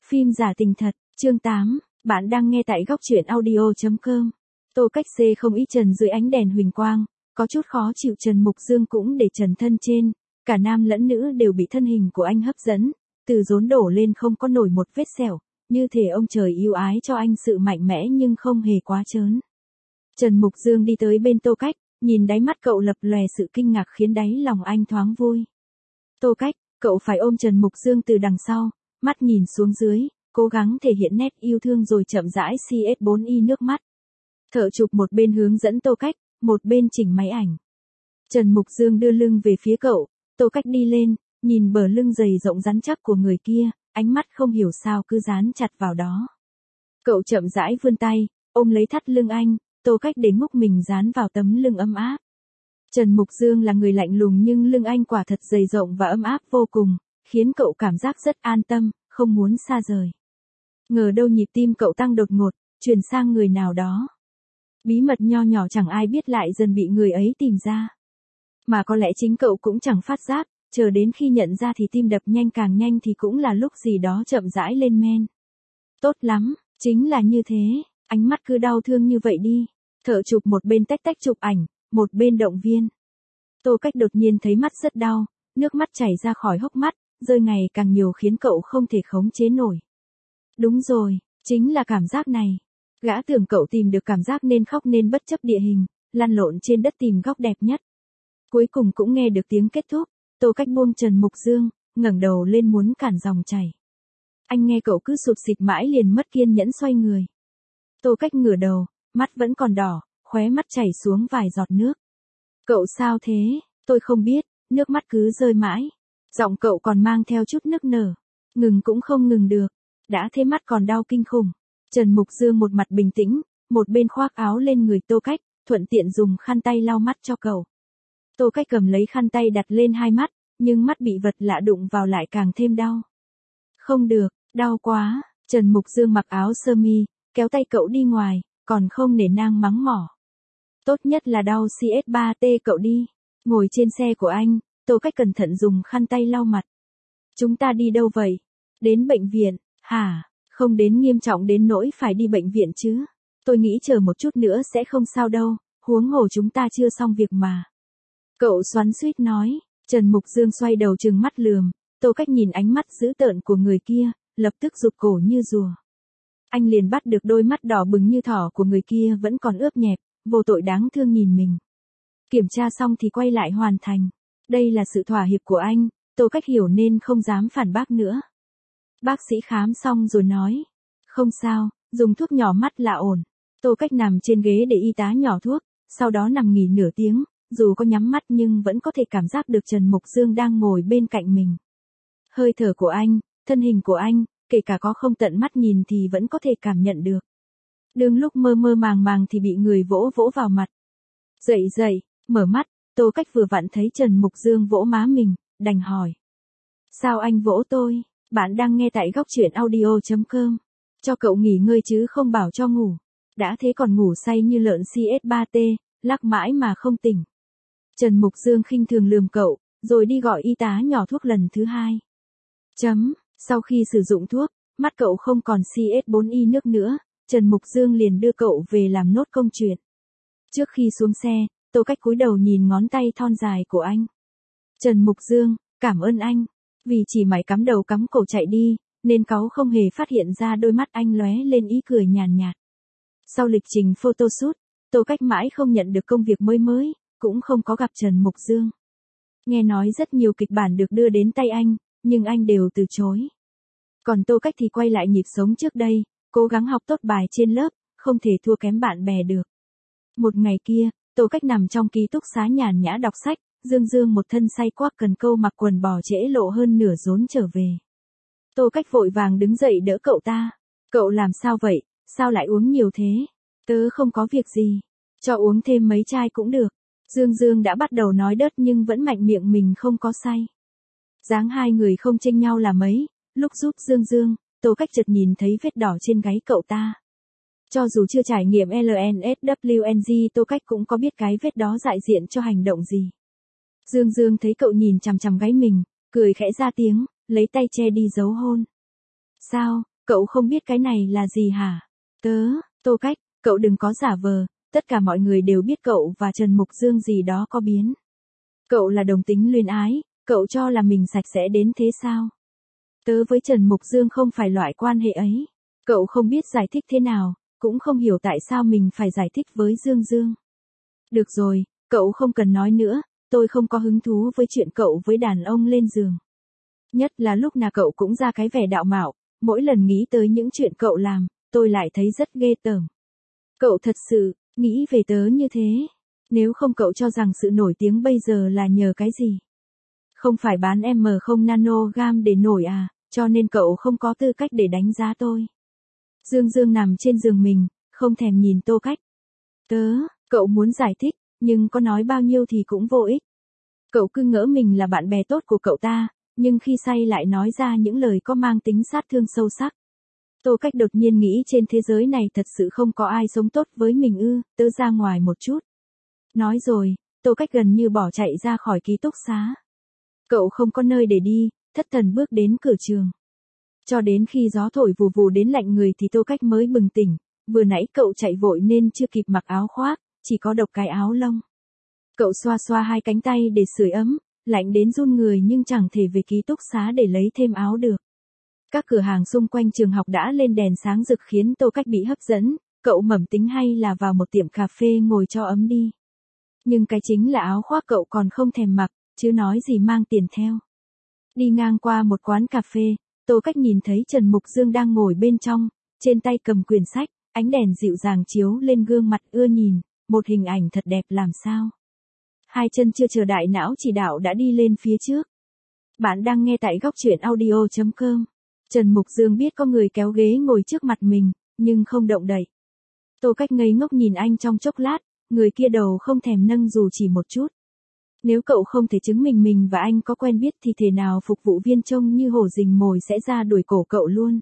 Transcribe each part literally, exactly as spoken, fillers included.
Phim giả tình thật, chương tám, bạn đang nghe tại góc truyện audio chấm com. Tô Cách Xê không ý trần dưới ánh đèn huỳnh quang, có chút khó chịu. Trần Mục Dương cũng để trần thân trên, cả nam lẫn nữ đều bị thân hình của anh hấp dẫn, từ rốn đổ lên không có nổi một vết sẹo, như thể ông trời yêu ái cho anh sự mạnh mẽ nhưng không hề quá trớn. Trần Mục Dương đi tới bên Tô Cách, nhìn đáy mắt cậu lập lòe sự kinh ngạc khiến đáy lòng anh thoáng vui. Tô Cách, cậu phải ôm Trần Mục Dương từ đằng sau, mắt nhìn xuống dưới, cố gắng thể hiện nét yêu thương rồi chậm rãi xê ét bốn i nước mắt. Thợ chụp một bên hướng dẫn Tô Cách, một bên chỉnh máy ảnh. Trần Mục Dương đưa lưng về phía cậu, Tô Cách đi lên, nhìn bờ lưng dày rộng rắn chắc của người kia, ánh mắt không hiểu sao cứ dán chặt vào đó. Cậu chậm rãi vươn tay, ôm lấy thắt lưng anh, Tô Cách để ngúc mình dán vào tấm lưng ấm áp. Trần Mục Dương là người lạnh lùng nhưng lưng anh quả thật dày rộng và ấm áp vô cùng, khiến cậu cảm giác rất an tâm, không muốn xa rời. Ngờ đâu nhịp tim cậu tăng đột ngột, chuyển sang người nào đó. Bí mật nho nhỏ chẳng ai biết lại dần bị người ấy tìm ra. Mà có lẽ chính cậu cũng chẳng phát giác, chờ đến khi nhận ra thì tim đập nhanh càng nhanh thì cũng là lúc gì đó chậm rãi lên men. Tốt lắm, chính là như thế, ánh mắt cứ đau thương như vậy đi. Thợ chụp một bên tách tách chụp ảnh, một bên động viên. Tô Cách đột nhiên thấy mắt rất đau, nước mắt chảy ra khỏi hốc mắt, rơi ngày càng nhiều khiến cậu không thể khống chế nổi. Đúng rồi, chính là cảm giác này. Gã tưởng cậu tìm được cảm giác nên khóc nên bất chấp địa hình, lăn lộn trên đất tìm góc đẹp nhất. Cuối cùng cũng nghe được tiếng kết thúc, Tô Cách buông Trần Mục Dương, ngẩng đầu lên muốn cản dòng chảy. Anh nghe cậu cứ sụt sịt mãi liền mất kiên nhẫn xoay người. Tô Cách ngửa đầu, mắt vẫn còn đỏ, khóe mắt chảy xuống vài giọt nước. Cậu sao thế? Tôi không biết, nước mắt cứ rơi mãi. Giọng cậu còn mang theo chút nức nở. Ngừng cũng không ngừng được. Đã thế mắt còn đau kinh khủng. Trần Mục Dương một mặt bình tĩnh, một bên khoác áo lên người Tô Cách, thuận tiện dùng khăn tay lau mắt cho cậu. Tô Cách cầm lấy khăn tay đặt lên hai mắt, nhưng mắt bị vật lạ đụng vào lại càng thêm đau. Không được, đau quá. Trần Mục Dương mặc áo sơ mi, kéo tay cậu đi ngoài, còn không nể nang mắng mỏ. Tốt nhất là đau xê ét ba tê cậu đi. Ngồi trên xe của anh, Tô Cách cẩn thận dùng khăn tay lau mặt. Chúng ta đi đâu vậy? Đến bệnh viện, hả? Không đến nghiêm trọng đến nỗi phải đi bệnh viện chứ. Tôi nghĩ chờ một chút nữa sẽ không sao đâu, huống hồ chúng ta chưa xong việc mà. Cậu xoắn xuýt nói. Trần Mục Dương xoay đầu trừng mắt lườm, Tô Cách nhìn ánh mắt dữ tợn của người kia, lập tức rụt cổ như rùa. Anh liền bắt được đôi mắt đỏ bừng như thỏ của người kia vẫn còn ướt nhẹp, vô tội đáng thương nhìn mình. Kiểm tra xong thì quay lại hoàn thành. Đây là sự thỏa hiệp của anh, Tô Cách hiểu nên không dám phản bác nữa. Bác sĩ khám xong rồi nói. Không sao, dùng thuốc nhỏ mắt là ổn. Tô Cách nằm trên ghế để y tá nhỏ thuốc, sau đó nằm nghỉ nửa tiếng, dù có nhắm mắt nhưng vẫn có thể cảm giác được Trần Mục Dương đang ngồi bên cạnh mình. Hơi thở của anh, thân hình của anh, kể cả có không tận mắt nhìn thì vẫn có thể cảm nhận được. Đương lúc mơ mơ màng màng thì bị người vỗ vỗ vào mặt. Dậy dậy, mở mắt, Tô Cách vừa vặn thấy Trần Mục Dương vỗ má mình, đành hỏi. Sao anh vỗ tôi? Bạn đang nghe tại góc truyện audio chấm com. Cho cậu nghỉ ngơi chứ không bảo cho ngủ. Đã thế còn ngủ say như lợn xê ét ba tê, lắc mãi mà không tỉnh. Trần Mục Dương khinh thường lườm cậu, rồi đi gọi y tá nhỏ thuốc lần thứ hai. Chấm, sau khi sử dụng thuốc, mắt cậu không còn xê ét bốn i nước nữa, Trần Mục Dương liền đưa cậu về làm nốt công chuyện. Trước khi xuống xe, Tô Cách cúi đầu nhìn ngón tay thon dài của anh. Trần Mục Dương, cảm ơn anh. Vì chỉ mải cắm đầu cắm cổ chạy đi, nên cáu không hề phát hiện ra đôi mắt anh lóe lên ý cười nhàn nhạt. Sau lịch trình photoshoot, Tô Cách mãi không nhận được công việc mới mới, cũng không có gặp Trần Mục Dương. Nghe nói rất nhiều kịch bản được đưa đến tay anh, nhưng anh đều từ chối. Còn Tô Cách thì quay lại nhịp sống trước đây, cố gắng học tốt bài trên lớp, không thể thua kém bạn bè được. Một ngày kia, Tô Cách nằm trong ký túc xá nhàn nhã đọc sách, Dương Dương một thân say quắc cần câu mặc quần bò trễ lộ hơn nửa rốn trở về. Tô Cách vội vàng đứng dậy đỡ cậu ta. Cậu làm sao vậy, sao lại uống nhiều thế? Tớ không có việc gì, cho uống thêm mấy chai cũng được. Dương Dương đã bắt đầu nói đớt nhưng vẫn mạnh miệng mình không có say. Dáng hai người không chênh nhau là mấy, lúc giúp Dương Dương, Tô Cách chợt nhìn thấy vết đỏ trên gáy cậu ta. Cho dù chưa trải nghiệm lờ en ét vê en giê Tô Cách cũng có biết cái vết đó đại diện cho hành động gì. Dương Dương thấy cậu nhìn chằm chằm gáy mình, cười khẽ ra tiếng, lấy tay che đi dấu hôn. Sao, cậu không biết cái này là gì hả? Tớ, Tô Cách, cậu đừng có giả vờ, tất cả mọi người đều biết cậu và Trần Mục Dương gì đó có biến. Cậu là đồng tính luyến ái, cậu cho là mình sạch sẽ đến thế sao? Tớ với Trần Mục Dương không phải loại quan hệ ấy. Cậu không biết giải thích thế nào, cũng không hiểu tại sao mình phải giải thích với Dương Dương. Được rồi, cậu không cần nói nữa, tôi không có hứng thú với chuyện cậu với đàn ông lên giường. Nhất là lúc nào cậu cũng ra cái vẻ đạo mạo, mỗi lần nghĩ tới những chuyện cậu làm, tôi lại thấy rất ghê tởm. Cậu thật sự, nghĩ về tớ như thế, nếu không cậu cho rằng sự nổi tiếng bây giờ là nhờ cái gì? Không phải bán M không nanogam để nổi à, cho nên cậu không có tư cách để đánh giá tôi. Dương Dương nằm trên giường mình, không thèm nhìn Tô Cách. Tớ, cậu muốn giải thích, nhưng có nói bao nhiêu thì cũng vô ích. Cậu cứ ngỡ mình là bạn bè tốt của cậu ta, nhưng khi say lại nói ra những lời có mang tính sát thương sâu sắc. Tô Cách đột nhiên nghĩ trên thế giới này thật sự không có ai sống tốt với mình ư, tớ ra ngoài một chút. Nói rồi, Tô Cách gần như bỏ chạy ra khỏi ký túc xá. Cậu không có nơi để đi, thất thần bước đến cửa trường. Cho đến khi gió thổi vù vù đến lạnh người thì Tô Cách mới bừng tỉnh, vừa nãy cậu chạy vội nên chưa kịp mặc áo khoác, chỉ có độc cái áo lông. Cậu xoa xoa hai cánh tay để sưởi ấm, lạnh đến run người nhưng chẳng thể về ký túc xá để lấy thêm áo được. Các cửa hàng xung quanh trường học đã lên đèn sáng rực khiến Tô Cách bị hấp dẫn, cậu mẩm tính hay là vào một tiệm cà phê ngồi cho ấm đi. Nhưng cái chính là áo khoác cậu còn không thèm mặc, chứ nói gì mang tiền theo. Đi ngang qua một quán cà phê, Tô Cách nhìn thấy Trần Mục Dương đang ngồi bên trong, trên tay cầm quyển sách, ánh đèn dịu dàng chiếu lên gương mặt ưa nhìn, một hình ảnh thật đẹp làm sao. Hai chân chưa chờ đại não chỉ đạo đã đi lên phía trước. Bạn đang nghe tại góc truyện audio chấm com. Trần Mục Dương biết có người kéo ghế ngồi trước mặt mình, nhưng không động đậy. Tô Cách ngây ngốc nhìn anh trong chốc lát, người kia đầu không thèm nâng dù chỉ một chút. Nếu cậu không thể chứng minh mình và anh có quen biết thì thể nào phục vụ viên trông như hổ rình mồi sẽ ra đuổi cổ cậu luôn.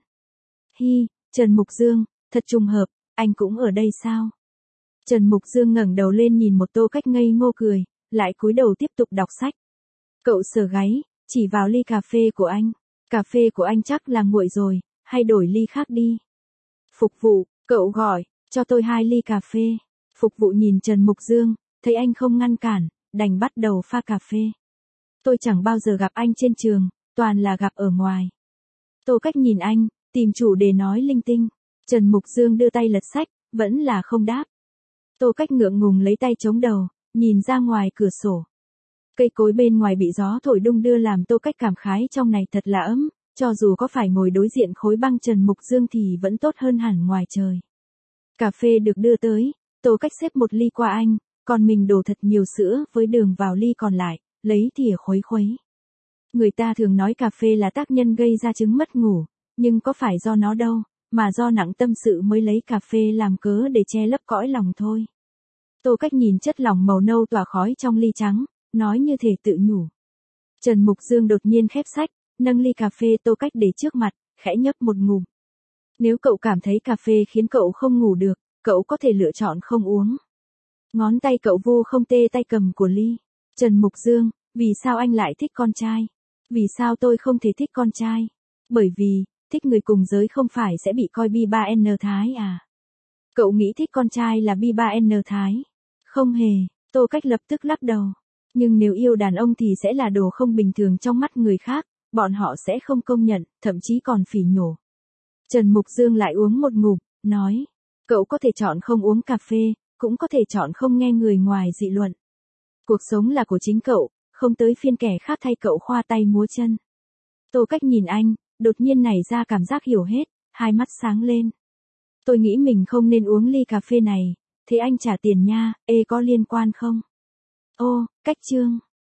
Hi, Trần Mục Dương, thật trùng hợp, anh cũng ở đây sao? Trần Mục Dương ngẩng đầu lên nhìn một Tô Cách ngây ngô cười, lại cúi đầu tiếp tục đọc sách. Cậu sờ gáy, chỉ vào ly cà phê của anh. Cà phê của anh chắc là nguội rồi, hay đổi ly khác đi. Phục vụ, cậu gọi, cho tôi hai ly cà phê. Phục vụ nhìn Trần Mục Dương, thấy anh không ngăn cản, đành bắt đầu pha cà phê. Tôi chẳng bao giờ gặp anh trên trường, toàn là gặp ở ngoài. Tô Cách nhìn anh, tìm chủ đề nói linh tinh. Trần Mục Dương đưa tay lật sách, vẫn là không đáp. Tô Cách ngượng ngùng lấy tay chống đầu, nhìn ra ngoài cửa sổ. Cây cối bên ngoài bị gió thổi đung đưa làm Tô Cách cảm khái trong này thật là ấm, cho dù có phải ngồi đối diện khối băng Trần Mục Dương thì vẫn tốt hơn hẳn ngoài trời. Cà phê được đưa tới, Tô Cách xếp một ly qua anh, còn mình đổ thật nhiều sữa với đường vào ly còn lại, lấy thìa khuấy khuấy. Người ta thường nói cà phê là tác nhân gây ra chứng mất ngủ, nhưng có phải do nó đâu, mà do nặng tâm sự mới lấy cà phê làm cớ để che lấp cõi lòng thôi. Tô Cách nhìn chất lỏng màu nâu tỏa khói trong ly trắng, nói như thể tự nhủ. Trần Mục Dương đột nhiên khép sách, nâng ly cà phê Tô Cách để trước mặt, khẽ nhấp một ngụm. Nếu cậu cảm thấy cà phê khiến cậu không ngủ được, cậu có thể lựa chọn không uống. Ngón tay cậu vô không tê tay cầm của ly. Trần Mục Dương, vì sao anh lại thích con trai? Vì sao tôi không thể thích con trai? Bởi vì, thích người cùng giới không phải sẽ bị coi bi ba en thái à? Cậu nghĩ thích con trai là bi ba en thái? Không hề, Tô Cách lập tức lắc đầu. Nhưng nếu yêu đàn ông thì sẽ là đồ không bình thường trong mắt người khác, bọn họ sẽ không công nhận, thậm chí còn phỉ nhổ. Trần Mục Dương lại uống một ngụm, nói, cậu có thể chọn không uống cà phê, cũng có thể chọn không nghe người ngoài dị luận. Cuộc sống là của chính cậu, không tới phiên kẻ khác thay cậu khoa tay múa chân. Tô Cách nhìn anh, đột nhiên nảy ra cảm giác hiểu hết, hai mắt sáng lên. Tôi nghĩ mình không nên uống ly cà phê này, thế anh trả tiền nha, ê có liên quan không? Ô, Cách Chương.